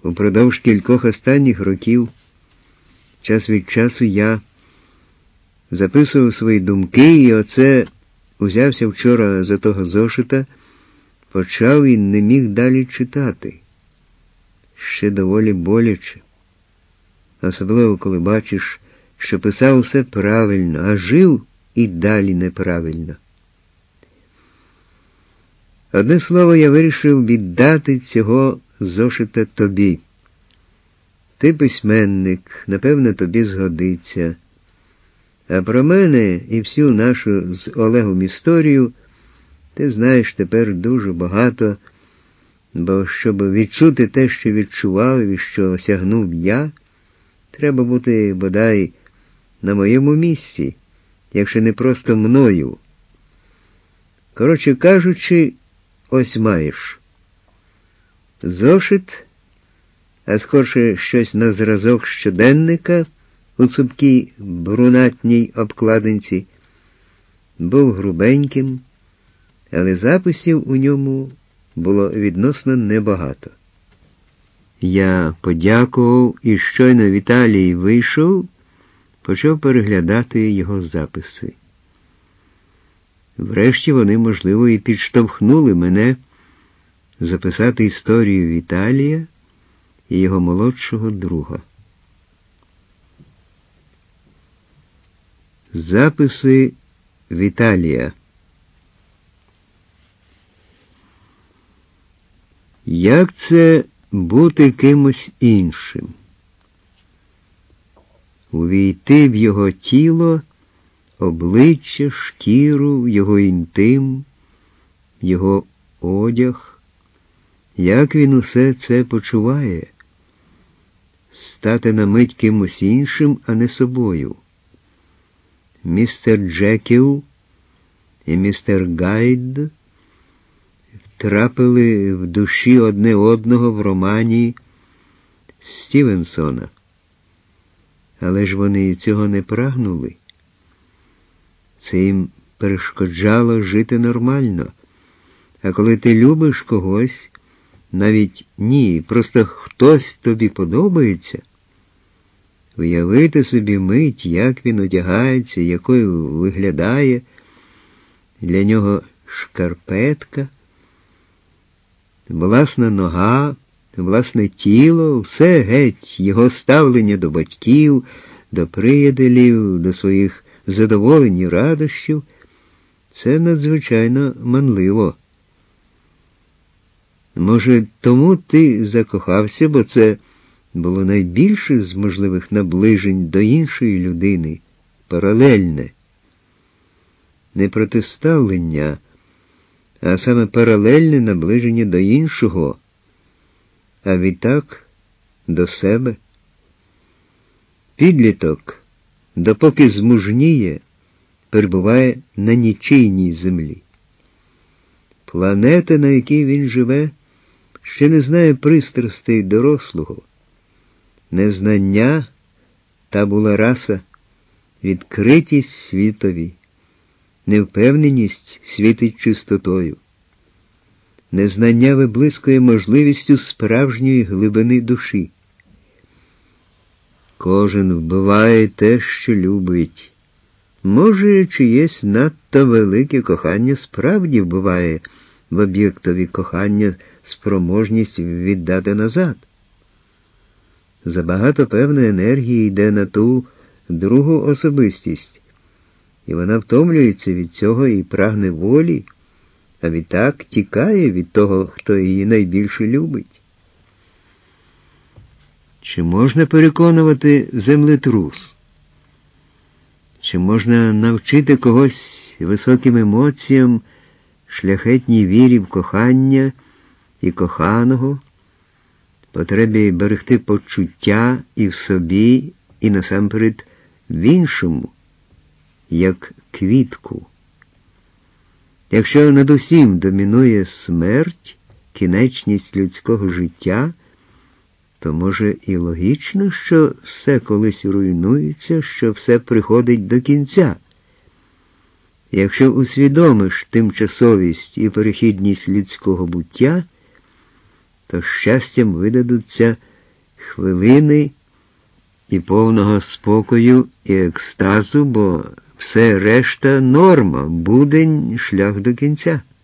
Упродовж кількох останніх років, час від часу я записував свої думки, і оце узявся вчора за того зошита, почав і не міг далі читати. Ще доволі боляче. Особливо, коли бачиш, що писав усе правильно, а жив і далі неправильно. Одне слово, я вирішив віддати цього зошита тобі. Ти письменник, напевно, тобі згодиться. А про мене і всю нашу з Олегом історію ти знаєш тепер дуже багато, бо щоб відчути те, що відчував і що осягнув я, треба бути, бодай, на моєму місці, якщо не просто мною. Коротше кажучи, ось маєш. Зошит, а скорше щось на зразок щоденника у цупкій брунатній обкладинці, був грубеньким, але записів у ньому було відносно небагато. Я подякував і щойно Віталій вийшов, почав переглядати його записи. Врешті вони, можливо, і підштовхнули мене записати історію Віталія і його молодшого друга. Записи Віталія. Як це бути кимось іншим? Увійти в його тіло, обличчя, шкіру, його інтим, його одяг. Як він усе це почуває? Стати на мить кимось іншим, а не собою. Містер Джекіл і містер Гайд втрапили в душі одне одного в романі Стівенсона. Але ж вони цього не прагнули. Це їм перешкоджало жити нормально. А коли ти любиш когось, навіть ні, просто хтось тобі подобається, уявити собі мить, як він одягається, якою виглядає, для нього шкарпетка, власна нога, власне тіло, все геть, його ставлення до батьків, до приятелів, до своїх задоволень і радощів, це надзвичайно манливо. Може, тому ти закохався, бо це було найбільше з можливих наближень до іншої людини, паралельне. Не протиставлення, а саме паралельне наближення до іншого, а відтак до себе. Підліток, допоки змужніє, перебуває на нічийній землі. Планета, на якій він живе, ще не знає пристрастей дорослого. Незнання – табула раса, відкритість світові, невпевненість світить чистотою. Незнання виблискує можливістю справжньої глибини душі. Кожен вбиває те, що любить. Може, чиєсь надто велике кохання справді вбиває в об'єктові кохання спроможність віддати назад. Забагато певної енергії йде на ту другу особистість, і вона втомлюється від цього і прагне волі, а відтак тікає від того, хто її найбільше любить. Чи можна переконувати землетрус? Чи можна навчити когось високим емоціям, шляхетній вірі в кохання і коханого, потребі берегти почуття і в собі, і насамперед в іншому, як квітку? Якщо над усім домінує смерть, кінечність людського життя, то може і логічно, що все колись руйнується, що все приходить до кінця. Якщо усвідомиш тимчасовість і перехідність людського буття, то щастям видадуться хвилини і повного спокою і екстазу, бо все решта норма, будень, шлях до кінця.